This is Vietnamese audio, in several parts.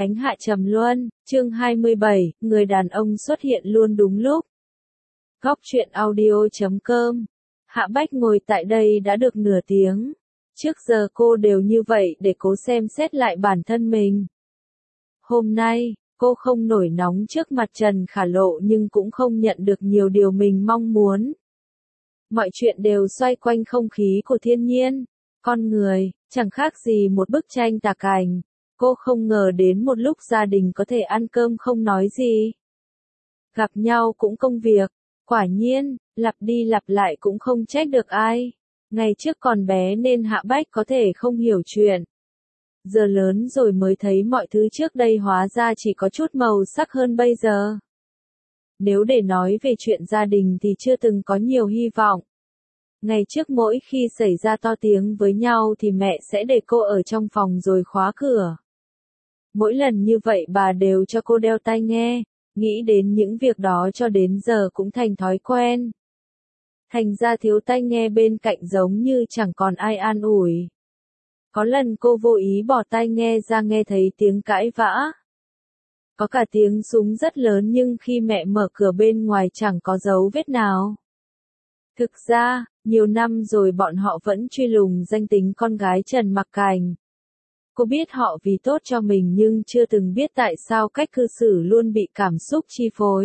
Ánh hạ trầm luân, chương 27, người đàn ông xuất hiện luôn đúng lúc. Góc truyện audio.com. Hạ Bách ngồi tại đây đã được nửa tiếng. Trước giờ cô đều như vậy để cố xem xét lại bản thân mình. Hôm nay, cô không nổi nóng trước mặt Trần Khả Lộ nhưng cũng không nhận được nhiều điều mình mong muốn. Mọi chuyện đều xoay quanh không khí của thiên nhiên, con người, chẳng khác gì một bức tranh tả cảnh. Cô không ngờ đến một lúc gia đình có thể ăn cơm không nói gì. Gặp nhau cũng công việc, quả nhiên, lặp đi lặp lại cũng không trách được ai. Ngày trước còn bé nên Hạ Bách có thể không hiểu chuyện. Giờ lớn rồi mới thấy mọi thứ trước đây hóa ra chỉ có chút màu sắc hơn bây giờ. Nếu để nói về chuyện gia đình thì chưa từng có nhiều hy vọng. Ngày trước mỗi khi xảy ra to tiếng với nhau thì mẹ sẽ để cô ở trong phòng rồi khóa cửa. Mỗi lần như vậy bà đều cho cô đeo tai nghe, nghĩ đến những việc đó cho đến giờ cũng thành thói quen. Thành ra thiếu tai nghe bên cạnh giống như chẳng còn ai an ủi. Có lần cô vô ý bỏ tai nghe ra nghe thấy tiếng cãi vã. Có cả tiếng súng rất lớn nhưng khi mẹ mở cửa bên ngoài chẳng có dấu vết nào. Thực ra, nhiều năm rồi bọn họ vẫn truy lùng danh tính con gái Trần Mặc Cảnh. Cô biết họ vì tốt cho mình nhưng chưa từng biết tại sao cách cư xử luôn bị cảm xúc chi phối.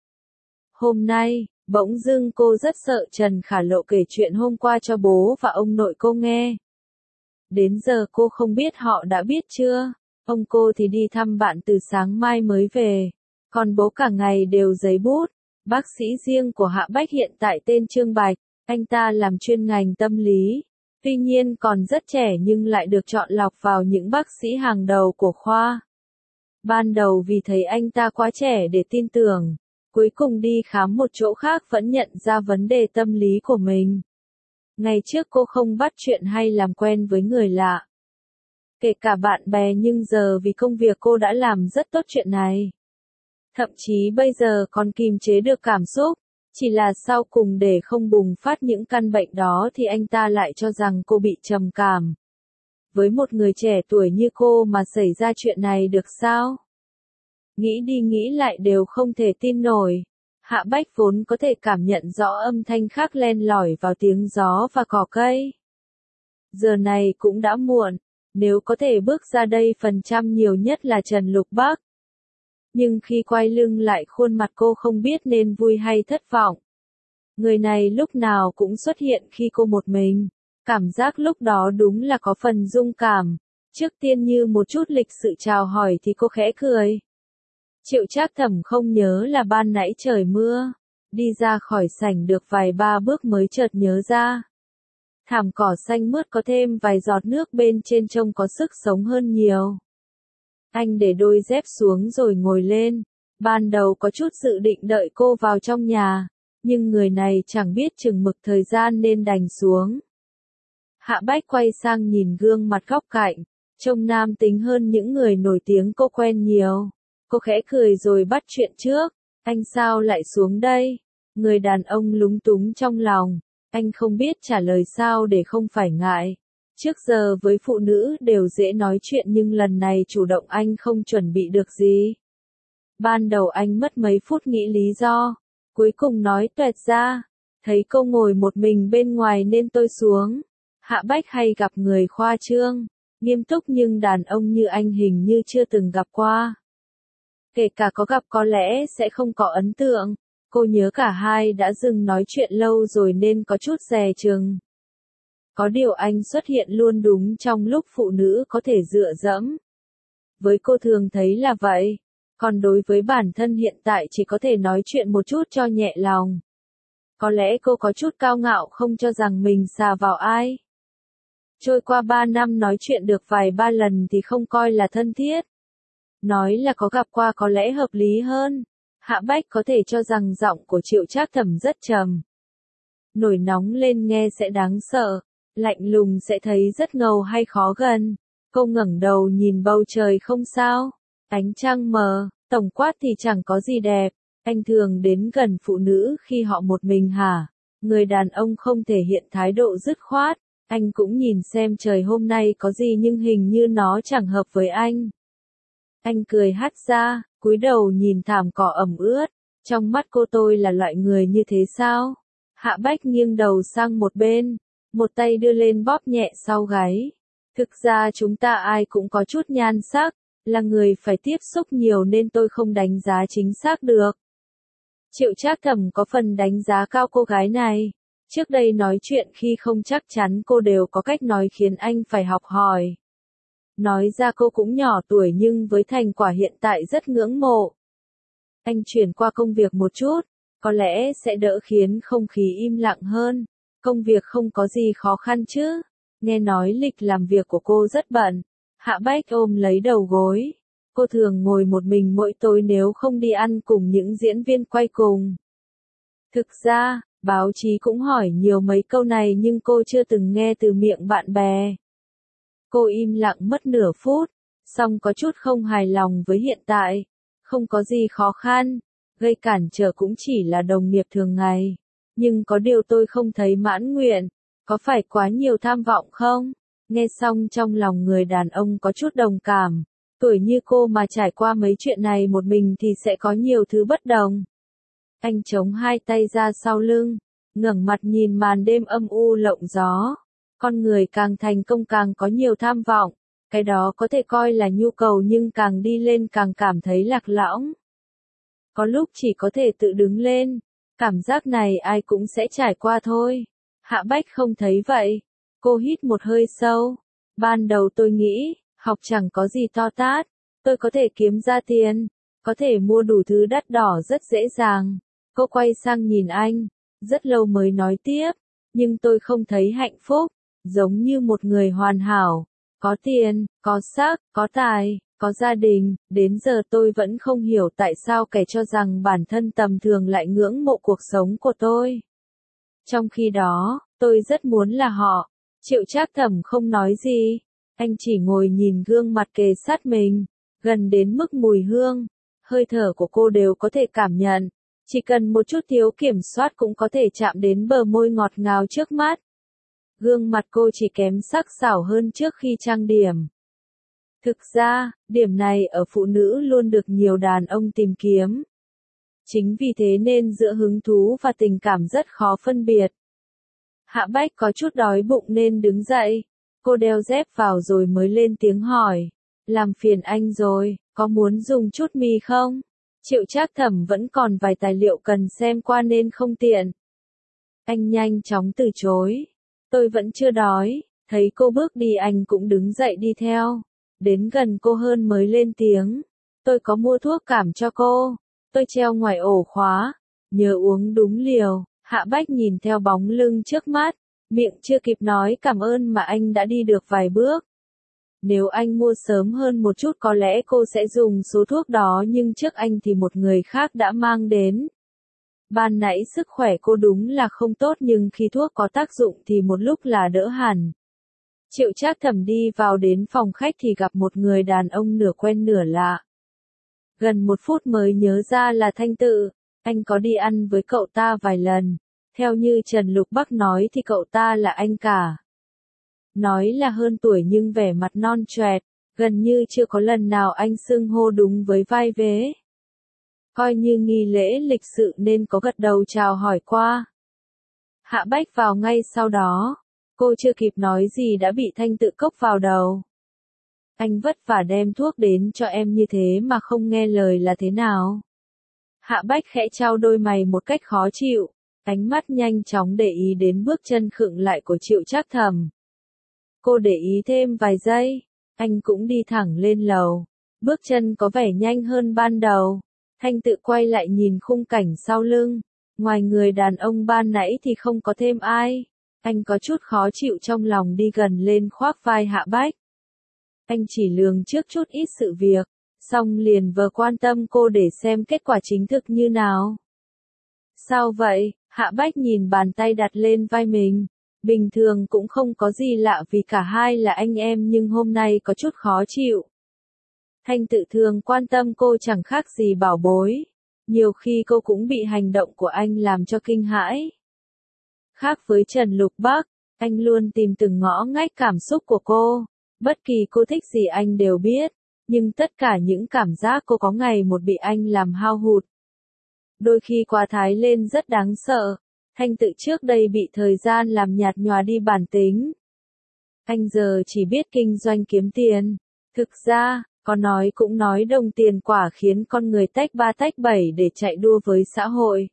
Hôm nay, bỗng dưng cô rất sợ Trần Khả Lộ kể chuyện hôm qua cho bố và ông nội cô nghe. Đến giờ cô không biết họ đã biết chưa, ông cô thì đi thăm bạn từ sáng mai mới về, còn bố cả ngày đều giấy bút. Bác sĩ riêng của Hạ Bách hiện tại tên Trương Bạch, anh ta làm chuyên ngành tâm lý. Tuy nhiên còn rất trẻ nhưng lại được chọn lọc vào những bác sĩ hàng đầu của khoa. Ban đầu vì thấy anh ta quá trẻ để tin tưởng, cuối cùng đi khám một chỗ khác vẫn nhận ra vấn đề tâm lý của mình. Ngày trước cô không bắt chuyện hay làm quen với người lạ, kể cả bạn bè, nhưng giờ vì công việc cô đã làm rất tốt chuyện này. Thậm chí bây giờ còn kiềm chế được cảm xúc. Chỉ là sau cùng để không bùng phát những căn bệnh đó thì anh ta lại cho rằng cô bị trầm cảm. Với một người trẻ tuổi như cô mà xảy ra chuyện này được sao? Nghĩ đi nghĩ lại đều không thể tin nổi. Hạ Bách vốn có thể cảm nhận rõ âm thanh khác len lỏi vào tiếng gió và cỏ cây. Giờ này cũng đã muộn, nếu có thể bước ra đây phần trăm nhiều nhất là Trần Lục Bắc. Nhưng khi quay lưng lại khuôn mặt cô không biết nên vui hay thất vọng. Người này lúc nào cũng xuất hiện khi cô một mình. Cảm giác lúc đó đúng là có phần rung cảm. Trước tiên như một chút lịch sự chào hỏi thì cô khẽ cười. Triệu Trác Thẩm không nhớ là ban nãy trời mưa. Đi ra khỏi sảnh được vài ba bước mới chợt nhớ ra. Thảm cỏ xanh mướt có thêm vài giọt nước bên trên trông có sức sống hơn nhiều. Anh để đôi dép xuống rồi ngồi lên. Ban đầu có chút dự định đợi cô vào trong nhà, nhưng người này chẳng biết chừng mực thời gian nên đành xuống. Hạ Bách quay sang nhìn gương mặt góc cạnh, trông nam tính hơn những người nổi tiếng cô quen nhiều. Cô khẽ cười rồi bắt chuyện trước. Anh sao lại xuống đây? Người đàn ông lúng túng trong lòng. Anh không biết trả lời sao để không phải ngại. Trước giờ với phụ nữ đều dễ nói chuyện nhưng lần này chủ động anh không chuẩn bị được gì. Ban đầu anh mất mấy phút nghĩ lý do, cuối cùng nói toẹt ra, thấy cô ngồi một mình bên ngoài nên tôi xuống. Hạ Bách hay gặp người khoa trương, nghiêm túc nhưng đàn ông như anh hình như chưa từng gặp qua. Kể cả có gặp có lẽ sẽ không có ấn tượng. Cô nhớ cả hai đã dừng nói chuyện lâu rồi nên có chút dè chừng. Có điều anh xuất hiện luôn đúng trong lúc phụ nữ có thể dựa dẫm. Với cô thường thấy là vậy. Còn đối với bản thân hiện tại chỉ có thể nói chuyện một chút cho nhẹ lòng. Có lẽ cô có chút cao ngạo không cho rằng mình xà vào ai. Trôi qua 3 năm nói chuyện được vài ba lần thì không coi là thân thiết. Nói là có gặp qua có lẽ hợp lý hơn. Hạ Bách có thể cho rằng giọng của Triệu Trác Thẩm rất trầm. Nổi nóng lên nghe sẽ đáng sợ. Lạnh lùng sẽ thấy rất ngầu hay khó gần. Cô ngẩng đầu nhìn bầu trời không sao. Ánh trăng mờ, tổng quát thì chẳng có gì đẹp. Anh thường đến gần phụ nữ khi họ một mình hả? Người đàn ông không thể hiện thái độ dứt khoát. Anh cũng nhìn xem trời hôm nay có gì nhưng hình như nó chẳng hợp với anh. Anh cười hắt ra, cúi đầu nhìn thảm cỏ ẩm ướt. Trong mắt cô tôi là loại người như thế sao? Hạ Bách nghiêng đầu sang một bên, một tay đưa lên bóp nhẹ sau gáy. Thực ra chúng ta ai cũng có chút nhan sắc, là người phải tiếp xúc nhiều nên tôi không đánh giá chính xác được. Triệu Trác Thẩm có phần đánh giá cao cô gái này. Trước đây nói chuyện khi không chắc chắn cô đều có cách nói khiến anh phải học hỏi. Nói ra cô cũng nhỏ tuổi nhưng với thành quả hiện tại rất ngưỡng mộ. Anh chuyển qua công việc một chút, có lẽ sẽ đỡ khiến không khí im lặng hơn. Công việc không có gì khó khăn chứ. Nghe nói lịch làm việc của cô rất bận. Hạ Bách ôm lấy đầu gối. Cô thường ngồi một mình mỗi tối nếu không đi ăn cùng những diễn viên quay cùng. Thực ra, báo chí cũng hỏi nhiều mấy câu này nhưng cô chưa từng nghe từ miệng bạn bè. Cô im lặng mất nửa phút, xong có chút không hài lòng với hiện tại. Không có gì khó khăn, gây cản trở cũng chỉ là đồng nghiệp thường ngày. Nhưng có điều tôi không thấy mãn nguyện, có phải quá nhiều tham vọng không? Nghe xong trong lòng người đàn ông có chút đồng cảm. Tuổi như cô mà trải qua mấy chuyện này một mình thì sẽ có nhiều thứ bất đồng. Anh chống hai tay ra sau lưng, ngẩng mặt nhìn màn đêm âm u lộng gió. Con người càng thành công càng có nhiều tham vọng, cái đó có thể coi là nhu cầu nhưng càng đi lên càng cảm thấy lạc lõng. Có lúc chỉ có thể tự đứng lên, cảm giác này ai cũng sẽ trải qua thôi. Hạ Bách không thấy vậy, cô hít một hơi sâu. Ban đầu tôi nghĩ, học chẳng có gì to tát, tôi có thể kiếm ra tiền, có thể mua đủ thứ đắt đỏ rất dễ dàng. Cô quay sang nhìn anh, rất lâu mới nói tiếp, nhưng tôi không thấy hạnh phúc, giống như một người hoàn hảo, có tiền, có sắc, có tài, có gia đình, đến giờ tôi vẫn không hiểu tại sao kẻ cho rằng bản thân tầm thường lại ngưỡng mộ cuộc sống của tôi. Trong khi đó, tôi rất muốn là họ. Triệu Trác Thẩm không nói gì, anh chỉ ngồi nhìn gương mặt kề sát mình, gần đến mức mùi hương, hơi thở của cô đều có thể cảm nhận. Chỉ cần một chút thiếu kiểm soát cũng có thể chạm đến bờ môi ngọt ngào trước mắt. Gương mặt cô chỉ kém sắc sảo hơn trước khi trang điểm. Thực ra, điểm này ở phụ nữ luôn được nhiều đàn ông tìm kiếm. Chính vì thế nên giữa hứng thú và tình cảm rất khó phân biệt. Hạ Bách có chút đói bụng nên đứng dậy. Cô đeo dép vào rồi mới lên tiếng hỏi. Làm phiền anh rồi, có muốn dùng chút mì không? Triệu Trác Thẩm vẫn còn vài tài liệu cần xem qua nên không tiện. Anh nhanh chóng từ chối. Tôi vẫn chưa đói. Thấy cô bước đi anh cũng đứng dậy đi theo. Đến gần cô hơn mới lên tiếng. Tôi có mua thuốc cảm cho cô. Tôi treo ngoài ổ khóa. Nhớ uống đúng liều. Hạ Bách nhìn theo bóng lưng trước mắt. Miệng chưa kịp nói cảm ơn mà anh đã đi được vài bước. Nếu anh mua sớm hơn một chút có lẽ cô sẽ dùng số thuốc đó nhưng trước anh thì một người khác đã mang đến. Ban nãy sức khỏe cô đúng là không tốt nhưng khi thuốc có tác dụng thì một lúc là đỡ hẳn. Triệu Trác Thẩm đi vào đến phòng khách thì gặp một người đàn ông nửa quen nửa lạ. Gần một phút mới nhớ ra là Thanh Tự, anh có đi ăn với cậu ta vài lần. Theo như Trần Lục Bắc nói thì cậu ta là anh cả. Nói là hơn tuổi nhưng vẻ mặt non choẹt, gần như chưa có lần nào anh xưng hô đúng với vai vế. Coi như nghi lễ lịch sự nên có gật đầu chào hỏi qua. Hạ Bách vào ngay sau đó, cô chưa kịp nói gì đã bị Thanh Tự cốc vào đầu. Anh vất vả đem thuốc đến cho em như thế mà không nghe lời là thế nào? Hạ Bách khẽ trao đôi mày một cách khó chịu, ánh mắt nhanh chóng để ý đến bước chân khựng lại của Triệu Trác Thẩm. Cô để ý thêm vài giây, anh cũng đi thẳng lên lầu, bước chân có vẻ nhanh hơn ban đầu. Thanh Tự quay lại nhìn khung cảnh sau lưng, ngoài người đàn ông ban nãy thì không có thêm ai. Anh có chút khó chịu trong lòng đi gần lên khoác vai Hạ Bách. Anh chỉ lường trước chút ít sự việc, xong liền vừa quan tâm cô để xem kết quả chính thức như nào. Sao vậy? Hạ Bách nhìn bàn tay đặt lên vai mình. Bình thường cũng không có gì lạ vì cả hai là anh em nhưng hôm nay có chút khó chịu. Thanh Tự thường quan tâm cô chẳng khác gì bảo bối. Nhiều khi cô cũng bị hành động của anh làm cho kinh hãi. Khác với Trần Lục Bắc, anh luôn tìm từng ngõ ngách cảm xúc của cô. Bất kỳ cô thích gì anh đều biết. Nhưng tất cả những cảm giác cô có ngày một bị anh làm hao hụt. Đôi khi quá thái lên rất đáng sợ. Thanh Tự trước đây bị thời gian làm nhạt nhòa đi bản tính. Anh giờ chỉ biết kinh doanh kiếm tiền. Thực ra, có nói cũng nói đồng tiền quả khiến con người tách ba tách bảy để chạy đua với xã hội.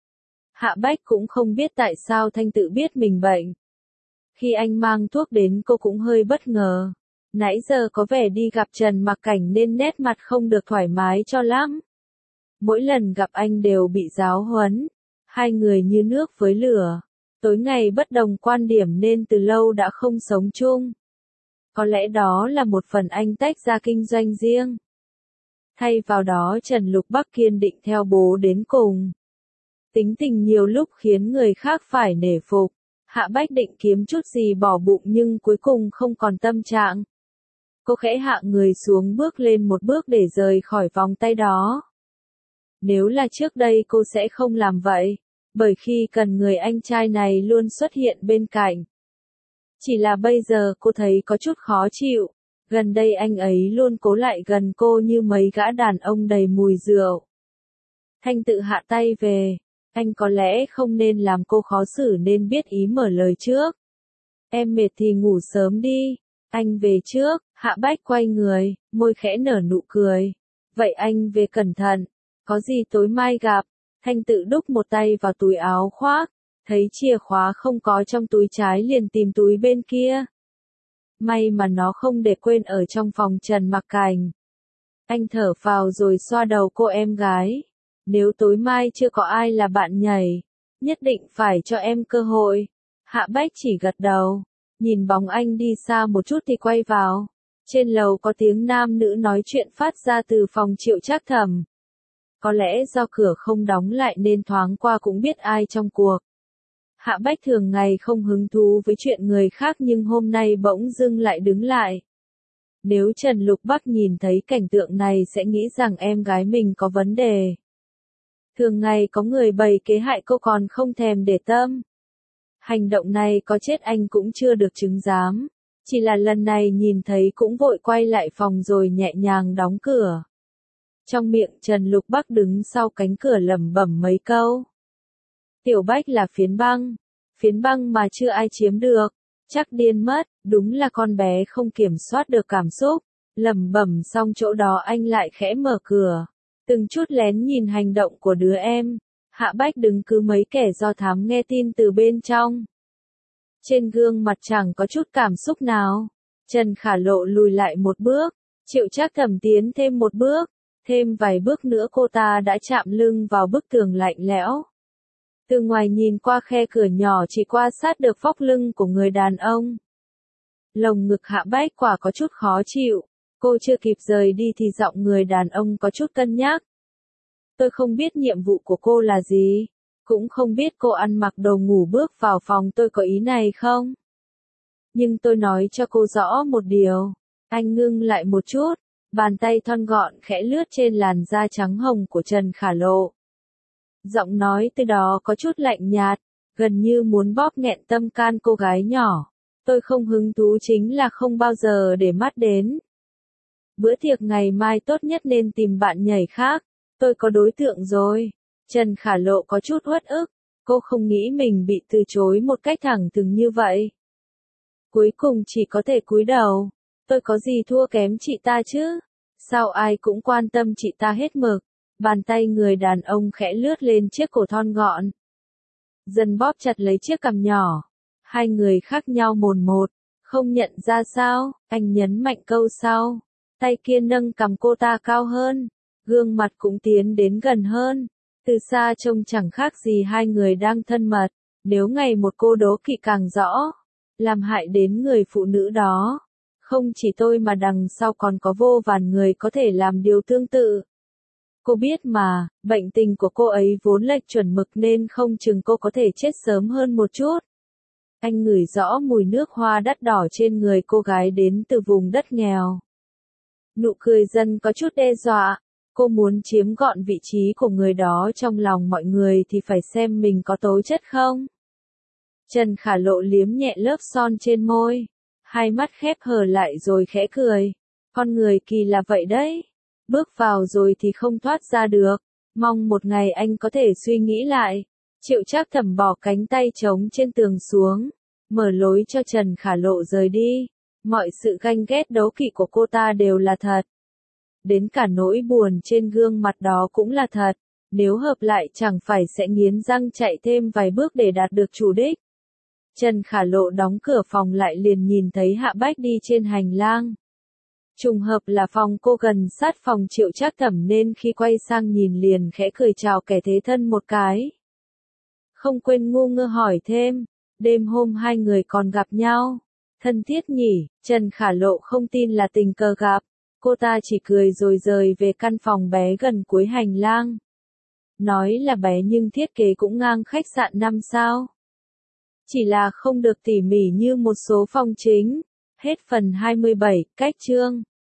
Hạ Bách cũng không biết tại sao Thanh Tự biết mình bệnh. Khi anh mang thuốc đến cô cũng hơi bất ngờ. Nãy giờ có vẻ đi gặp Trần Mặc Cảnh nên nét mặt không được thoải mái cho lắm. Mỗi lần gặp anh đều bị giáo huấn. Hai người như nước với lửa. Tối ngày bất đồng quan điểm nên từ lâu đã không sống chung. Có lẽ đó là một phần anh tách ra kinh doanh riêng. Thay vào đó Trần Lục Bắc kiên định theo bố đến cùng. Tính tình nhiều lúc khiến người khác phải nể phục. Hạ Bách định kiếm chút gì bỏ bụng nhưng cuối cùng không còn tâm trạng. Cô khẽ hạ người xuống bước lên một bước để rời khỏi vòng tay đó. Nếu là trước đây cô sẽ không làm vậy, bởi khi cần người anh trai này luôn xuất hiện bên cạnh. Chỉ là bây giờ cô thấy có chút khó chịu, gần đây anh ấy luôn cố lại gần cô như mấy gã đàn ông đầy mùi rượu. Thanh Tự hạ tay về, anh có lẽ không nên làm cô khó xử nên biết ý mở lời trước. Em mệt thì ngủ sớm đi, anh về trước. Hạ Bách quay người, môi khẽ nở nụ cười. Vậy anh về cẩn thận, có gì tối mai gặp. Thanh Tự đút một tay vào túi áo khoác, thấy chìa khóa không có trong túi trái liền tìm túi bên kia. May mà nó không để quên ở trong phòng Trần Mặc Cảnh. Anh thở phào rồi xoa đầu cô em gái. Nếu tối mai chưa có ai là bạn nhảy, nhất định phải cho em cơ hội. Hạ Bách chỉ gật đầu, nhìn bóng anh đi xa một chút thì quay vào. Trên lầu có tiếng nam nữ nói chuyện phát ra từ phòng Triệu Trác Thẩm. Có lẽ do cửa không đóng lại nên thoáng qua cũng biết ai trong cuộc. Hạ Bách thường ngày không hứng thú với chuyện người khác nhưng hôm nay bỗng dưng lại đứng lại. Nếu Trần Lục Bắc nhìn thấy cảnh tượng này sẽ nghĩ rằng em gái mình có vấn đề. Thường ngày có người bày kế hại cô còn không thèm để tâm. Hành động này có chết anh cũng chưa được chứng giám. Chỉ là lần này nhìn thấy cũng vội quay lại phòng rồi nhẹ nhàng đóng cửa. Trong miệng Trần Lục Bắc đứng sau cánh cửa lẩm bẩm mấy câu. Tiểu Bách là phiến băng mà chưa ai chiếm được, chắc điên mất, đúng là con bé không kiểm soát được cảm xúc. Lẩm bẩm xong chỗ đó anh lại khẽ mở cửa, từng chút lén nhìn hành động của đứa em. Hạ Bách đứng cứ mấy kẻ do thám nghe tin từ bên trong. Trên gương mặt chẳng có chút cảm xúc nào. Trần Khả Lộ lùi lại một bước, Triệu Trác Thẩm tiến thêm một bước, thêm vài bước nữa cô ta đã chạm lưng vào bức tường lạnh lẽo. Từ ngoài nhìn qua khe cửa nhỏ chỉ quan sát được vóc lưng của người đàn ông. Lồng ngực Hạ Bách quả có chút khó chịu, cô chưa kịp rời đi thì giọng người đàn ông có chút cân nhắc. Tôi không biết nhiệm vụ của cô là gì, cũng không biết cô ăn mặc đồ ngủ bước vào phòng tôi có ý này không. Nhưng tôi nói cho cô rõ một điều. Anh ngưng lại một chút, bàn tay thon gọn khẽ lướt trên làn da trắng hồng của Trần Khả Lộ. Giọng nói từ đó có chút lạnh nhạt, gần như muốn bóp nghẹn tâm can cô gái nhỏ. Tôi không hứng thú chính là không bao giờ để mắt đến. Bữa tiệc ngày mai tốt nhất nên tìm bạn nhảy khác, tôi có đối tượng rồi. Trần Khả Lộ có chút uất ức, cô không nghĩ mình bị từ chối một cách thẳng thừng như vậy. Cuối cùng chỉ có thể cúi đầu, tôi có gì thua kém chị ta chứ? Sao ai cũng quan tâm chị ta hết mực? Bàn tay người đàn ông khẽ lướt lên chiếc cổ thon gọn. Dần bóp chặt lấy chiếc cằm nhỏ. Hai người khác nhau mồn một, không nhận ra sao, anh nhấn mạnh câu sau. Tay kia nâng cằm cô ta cao hơn, gương mặt cũng tiến đến gần hơn. Từ xa trông chẳng khác gì hai người đang thân mật, nếu ngày một cô đố kỵ càng rõ, làm hại đến người phụ nữ đó. Không chỉ tôi mà đằng sau còn có vô vàn người có thể làm điều tương tự. Cô biết mà, bệnh tình của cô ấy vốn lệch chuẩn mực nên không chừng cô có thể chết sớm hơn một chút. Anh ngửi rõ mùi nước hoa đắt đỏ trên người cô gái đến từ vùng đất nghèo. Nụ cười dần có chút đe dọa. Cô muốn chiếm gọn vị trí của người đó trong lòng mọi người thì phải xem mình có tố chất không. Trần Khả Lộ liếm nhẹ lớp son trên môi. Hai mắt khép hờ lại rồi khẽ cười. Con người kỳ là vậy đấy. Bước vào rồi thì không thoát ra được. Mong một ngày anh có thể suy nghĩ lại. Triệu Trác Thẩm bỏ cánh tay trống trên tường xuống, mở lối cho Trần Khả Lộ rời đi. Mọi sự ganh ghét đố kỵ của cô ta đều là thật. Đến cả nỗi buồn trên gương mặt đó cũng là thật. Nếu hợp lại chẳng phải sẽ nghiến răng chạy thêm vài bước để đạt được chủ đích. Trần Khả Lộ đóng cửa phòng lại liền nhìn thấy Hạ Bách đi trên hành lang. Trùng hợp là phòng cô gần sát phòng Triệu Trác Thẩm nên khi quay sang nhìn liền khẽ cười chào kẻ thế thân một cái. Không quên ngu ngơ hỏi thêm, đêm hôm hai người còn gặp nhau. Thân thiết nhỉ, Trần Khả Lộ không tin là tình cờ gặp. Cô ta chỉ cười rồi rời về căn phòng bé gần cuối hành lang. Nói là bé nhưng thiết kế cũng ngang khách sạn 5 sao. Chỉ là không được tỉ mỉ như một số phòng chính. Hết phần 27, cách chương.